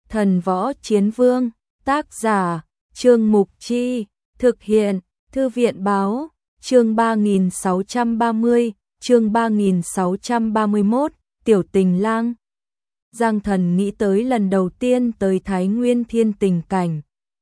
Thần Võ Chiến Vương, tác giả, Trương Mục Chi, thực hiện, Thư viện Báo, chương 3630, chương 3631, Tiểu Tình Lang. Giang Thần nghĩ tới lần đầu tiên tới Thái Nguyên Thiên tình cảnh.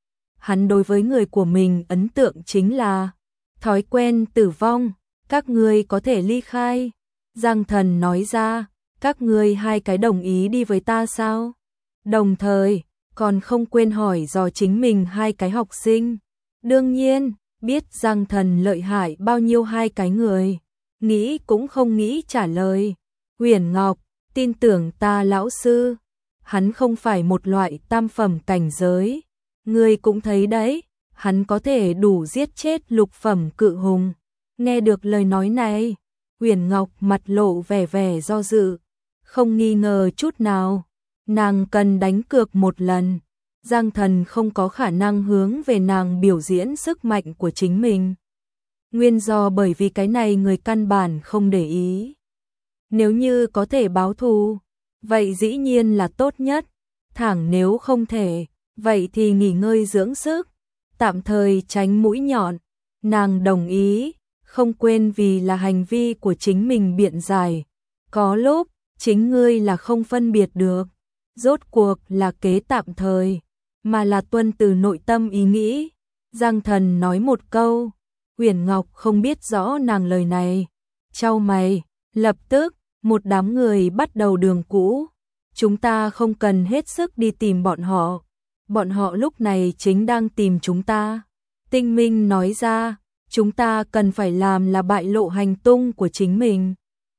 Hắn đối với người của mình ấn tượng chính là thói quen tử vong, các ngươi có thể ly khai. Giang Thần nói ra, các ngươi hai cái đồng ý đi với ta sao? Đồng thời, còn không quên hỏi dò chính mình hai cái học sinh. Đương nhiên, biết Giang Thần lợi hại bao nhiêu hai cái người, nghĩ cũng không nghĩ trả lời. Huyền Ngọc, tin tưởng ta lão sư, hắn không phải một loại tam phẩm cảnh giới. Ngươi cũng thấy đấy, hắn có thể đủ giết chết lục phẩm cự hùng. Nghe được lời nói này, Huyền Ngọc mặt lộ vẻ vẻ do dự, không nghi ngờ chút nào. Nàng cần đánh cược một lần. Giang Thần không có khả năng hướng về nàng biểu diễn sức mạnh của chính mình. Nguyên do bởi vì cái này người căn bản không để ý. Nếu như có thể báo thù, vậy dĩ nhiên là tốt nhất. Thẳng nếu không thể, vậy thì nghỉ ngơi dưỡng sức, tạm thời tránh mũi nhọn. Nàng đồng ý, không quên vì là hành vi của chính mình biện giải. Có lúc, chính ngươi là không phân biệt được, rốt cuộc là kế tạm thời, mà là tuân từ nội tâm ý nghĩ. Giang Thần nói một câu, Huyền Ngọc không biết rõ nàng lời này. Chau mày, lập tức, một đám người bắt đầu đường cũ. Chúng ta không cần hết sức đi tìm bọn họ. Bọn họ lúc này chính đang tìm chúng ta. Tinh Minh nói ra, chúng ta cần phải làm là bại lộ hành tung của chính mình.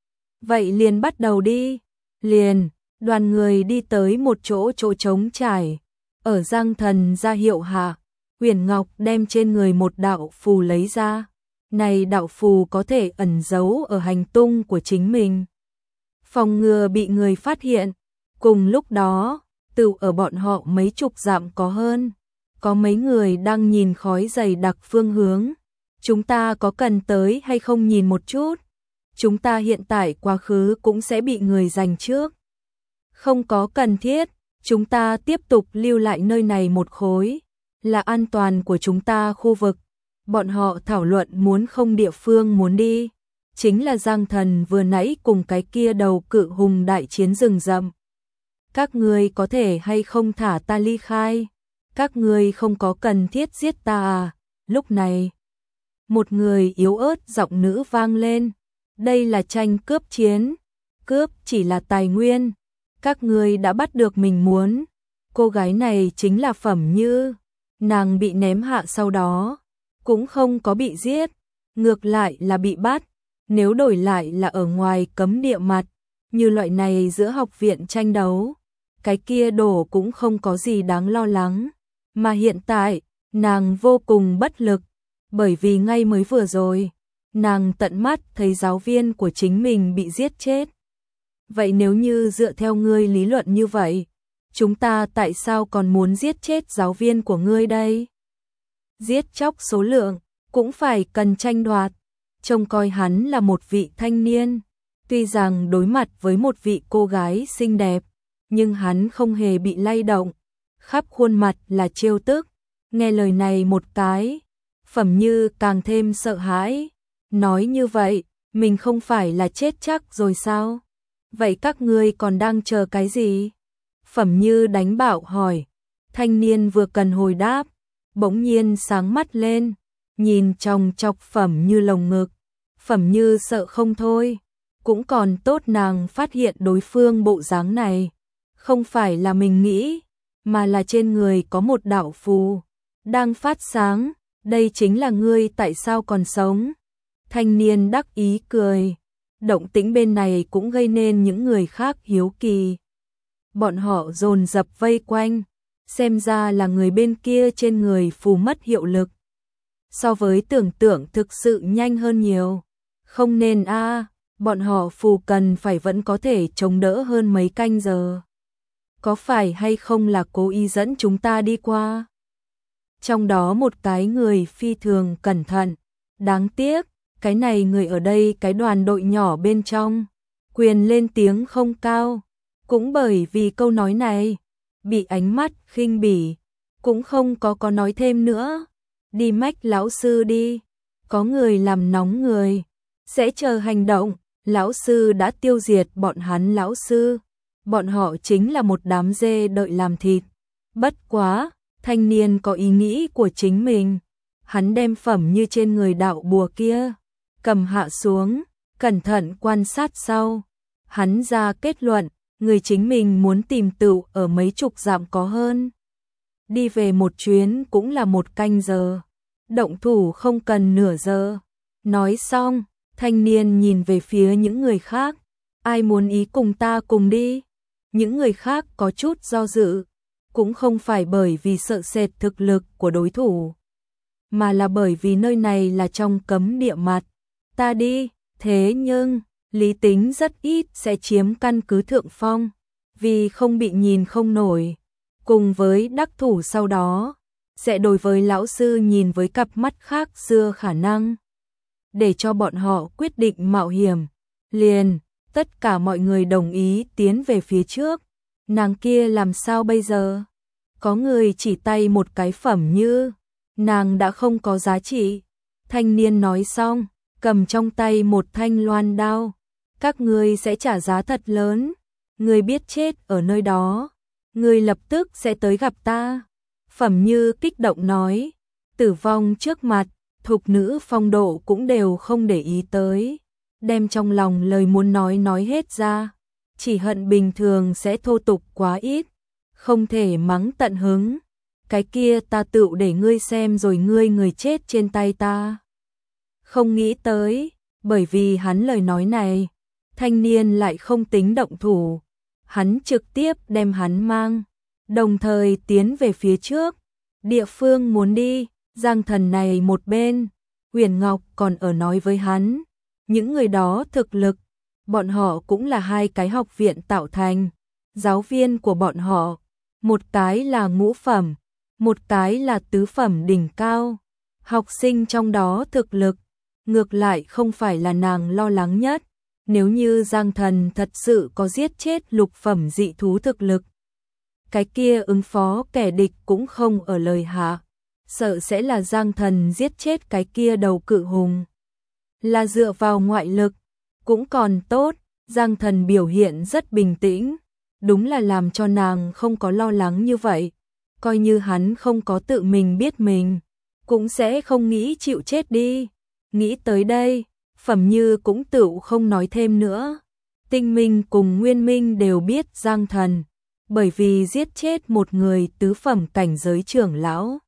Vậy liền bắt đầu đi. Liền, đoàn người đi tới một chỗ trống trải. Ở Giang Thần ra hiệu hạ, Huyền Ngọc đem trên người một đạo phù lấy ra. Này đạo phù có thể ẩn giấu ở hành tung của chính mình, phòng ngừa bị người phát hiện. Cùng lúc đó, tự ở bọn họ mấy chục dặm có hơn, có mấy người đang nhìn khói dày đặc phương hướng. Chúng ta có cần tới hay không nhìn một chút? Chúng ta hiện tại quá khứ cũng sẽ bị người giành trước. Không có cần thiết, chúng ta tiếp tục lưu lại nơi này một khối, là an toàn của chúng ta khu vực. Bọn họ thảo luận muốn không địa phương muốn đi, chính là Giang Thần vừa nãy cùng cái kia đầu cự hùng đại chiến rừng rậm. Các ngươi có thể hay không thả ta ly khai? Các ngươi không có cần thiết giết ta à? Lúc này, một người yếu ớt giọng nữ vang lên. Đây là tranh cướp chiến, cướp chỉ là tài nguyên. Các ngươi đã bắt được mình muốn. Cô gái này chính là Phẩm Như. Nàng bị ném hạ sau đó, cũng không có bị giết, ngược lại là bị bắt. Nếu đổi lại là ở ngoài cấm địa mặt, như loại này giữa học viện tranh đấu, cái kia đổ cũng không có gì đáng lo lắng. Mà hiện tại, nàng vô cùng bất lực, bởi vì ngay mới vừa rồi, nàng tận mắt thấy giáo viên của chính mình bị giết chết. Vậy nếu như dựa theo ngươi lý luận như vậy, chúng ta tại sao còn muốn giết chết giáo viên của ngươi đây? Giết chóc số lượng, cũng phải cần tranh đoạt. Trông coi hắn là một vị thanh niên, tuy rằng đối mặt với một vị cô gái xinh đẹp, nhưng hắn không hề bị lay động, khắp khuôn mặt là trêu tức. Nghe lời này một cái, Phẩm Như càng thêm sợ hãi. Nói như vậy, mình không phải là chết chắc rồi sao? Vậy các ngươi còn đang chờ cái gì? Phẩm Như đánh bạo hỏi. Thanh niên vừa cần hồi đáp, bỗng nhiên sáng mắt lên, nhìn chòng chọc Phẩm Như lồng ngực. Phẩm Như sợ không thôi, cũng còn tốt nàng phát hiện đối phương bộ dáng này, không phải là mình nghĩ, mà là trên người có một đạo phù đang phát sáng. Đây chính là ngươi tại sao còn sống? Thanh niên đắc ý cười. Động tĩnh bên này cũng gây nên những người khác hiếu kỳ. Bọn họ dồn dập vây quanh, xem ra là người bên kia trên người phù mất hiệu lực. So với tưởng tượng thực sự nhanh hơn nhiều. Không nên a, bọn họ phù cần phải vẫn có thể chống đỡ hơn mấy canh giờ. Có phải hay không là cố ý dẫn chúng ta đi qua? Trong đó một cái người phi thường cẩn thận. Đáng tiếc, cái này người ở đây cái đoàn đội nhỏ bên trong, quyền lên tiếng không cao. Cũng bởi vì câu nói này, bị ánh mắt khinh bỉ, cũng không có nói thêm nữa. Đi mách lão sư đi, có người làm nóng người, sẽ chờ hành động, lão sư đã tiêu diệt bọn hắn lão sư. Bọn họ chính là một đám dê đợi làm thịt. Bất quá, thanh niên có ý nghĩ của chính mình. Hắn đem phẩm như trên người đạo bùa kia, cầm hạ xuống, cẩn thận quan sát sau. Hắn ra kết luận, người chính mình muốn tìm tựu ở mấy chục dặm có hơn. Đi về một chuyến cũng là 1 canh giờ. Động thủ không cần nửa giờ. Nói xong, thanh niên nhìn về phía những người khác. Ai muốn ý cùng ta cùng đi? Những người khác có chút do dự. Cũng không phải bởi vì sợ sệt thực lực của đối thủ, mà là bởi vì nơi này là trong cấm địa mặt. Ta đi, thế nhưng, lý tính rất ít sẽ chiếm căn cứ thượng phong, vì không bị nhìn không nổi. Cùng với đắc thủ sau đó, sẽ đối với lão sư nhìn với cặp mắt khác xưa khả năng. Để cho bọn họ quyết định mạo hiểm, liền, tất cả mọi người đồng ý tiến về phía trước. Nàng kia làm sao bây giờ? Có người chỉ tay một cái phẩm như, nàng đã không có giá trị. Thanh niên nói xong, cầm trong tay một thanh loan đao. Các ngươi sẽ trả giá thật lớn. Ngươi biết chết ở nơi đó, ngươi lập tức sẽ tới gặp ta. Phẩm như kích động nói, tử vong trước mặt, thục nữ phong độ cũng đều không để ý tới. Đem trong lòng lời muốn nói hết ra. Chỉ hận bình thường sẽ thô tục quá ít, không thể mắng tận hứng. Cái kia ta tựu để ngươi xem rồi ngươi người chết trên tay ta. Không nghĩ tới, bởi vì hắn lời nói này, thanh niên lại không tính động thủ. Hắn trực tiếp đem hắn mang, đồng thời tiến về phía trước. Địa phương muốn đi, Giang Thần này một bên, Huyền Ngọc còn ở nói với hắn. Những người đó thực lực, bọn họ cũng là 2 cái học viện tạo thành. Giáo viên của bọn họ, một cái là ngũ phẩm, một cái là tứ phẩm đỉnh cao. Học sinh trong đó thực lực, ngược lại không phải là nàng lo lắng nhất. Nếu như Giang Thần thật sự có giết chết lục phẩm dị thú thực lực, cái kia ứng phó kẻ địch cũng không ở lời hạ. Sợ sẽ là Giang Thần giết chết cái kia đầu cự hùng. Là dựa vào ngoại lực, cũng còn tốt. Giang Thần biểu hiện rất bình tĩnh, đúng là làm cho nàng không có lo lắng như vậy. Coi như hắn không có tự mình biết mình, cũng sẽ không nghĩ chịu chết đi. Nghĩ tới đây, Phẩm Như cũng tựu không nói thêm nữa. Tinh Minh cùng Nguyên Minh đều biết Giang Thần, bởi vì giết chết một người tứ phẩm cảnh giới trưởng lão,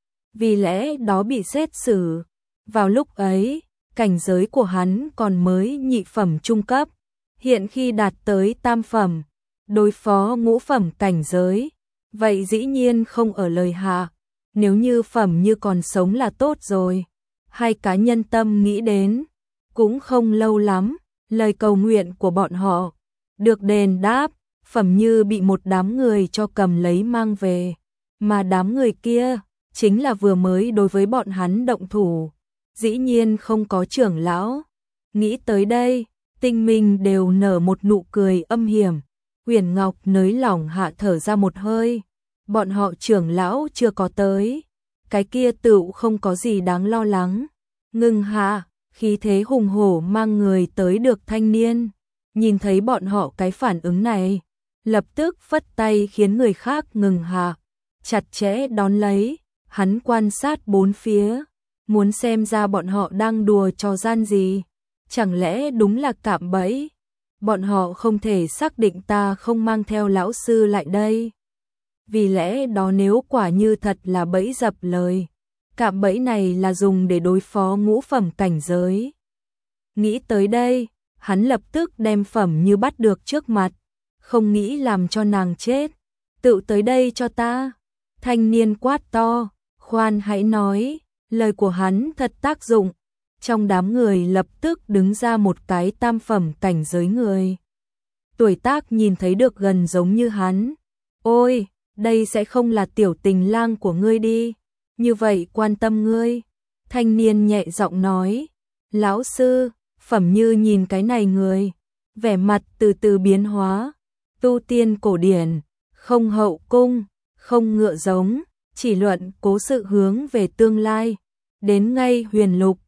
vì lẽ đó bị xét xử. Vào lúc ấy, cảnh giới của hắn còn mới nhị phẩm trung cấp, hiện khi đạt tới tam phẩm, đối phó ngũ phẩm cảnh giới, vậy dĩ nhiên không ở lời hạ. Nếu như Phẩm Như còn sống là tốt rồi. 2 cá nhân tâm nghĩ đến, cũng không lâu lắm, lời cầu nguyện của bọn họ được đền đáp. Phẩm Như bị một đám người cho cầm lấy mang về, mà đám người kia chính là vừa mới đối với bọn hắn động thủ. Dĩ nhiên không có trưởng lão. Nghĩ tới đây, Tinh Minh đều nở một nụ cười âm hiểm. Huyền Ngọc nới lỏng hạ thở ra một hơi. Bọn họ trưởng lão chưa có tới, cái kia tựu không có gì đáng lo lắng. Ngưng hạ, khí thế hùng hổ mang người tới được thanh niên. Nhìn thấy bọn họ cái phản ứng này, lập tức phất tay khiến người khác ngừng hạ, chặt chẽ đón lấy. Hắn quan sát bốn phía, muốn xem ra bọn họ đang đùa trò gian gì. Chẳng lẽ đúng là cạm bẫy? Bọn họ không thể xác định ta không mang theo lão sư lại đây. Vì lẽ đó nếu quả như thật là bẫy dập lời, cạm bẫy này là dùng để đối phó ngũ phẩm cảnh giới. Nghĩ tới đây, hắn lập tức đem Phẩm Như bắt được trước mặt, không nghĩ làm cho nàng chết. Tự tới đây cho ta. Thanh niên quát to, khoan hãy nói. Lời của hắn thật tác dụng. Trong đám người lập tức đứng ra một cái tam phẩm cảnh giới người. Tuổi tác nhìn thấy được gần giống như hắn. Ôi, đây sẽ không là tiểu tình lang của ngươi đi. Như vậy quan tâm ngươi. Thanh niên nhẹ giọng nói. Lão sư, Phẩm Như nhìn cái này người, vẻ mặt từ từ biến hóa. Tu tiên cổ điển, không hậu cung, không ngựa giống, chỉ luận cố sự hướng về tương lai. Đến ngay Huyền Lục,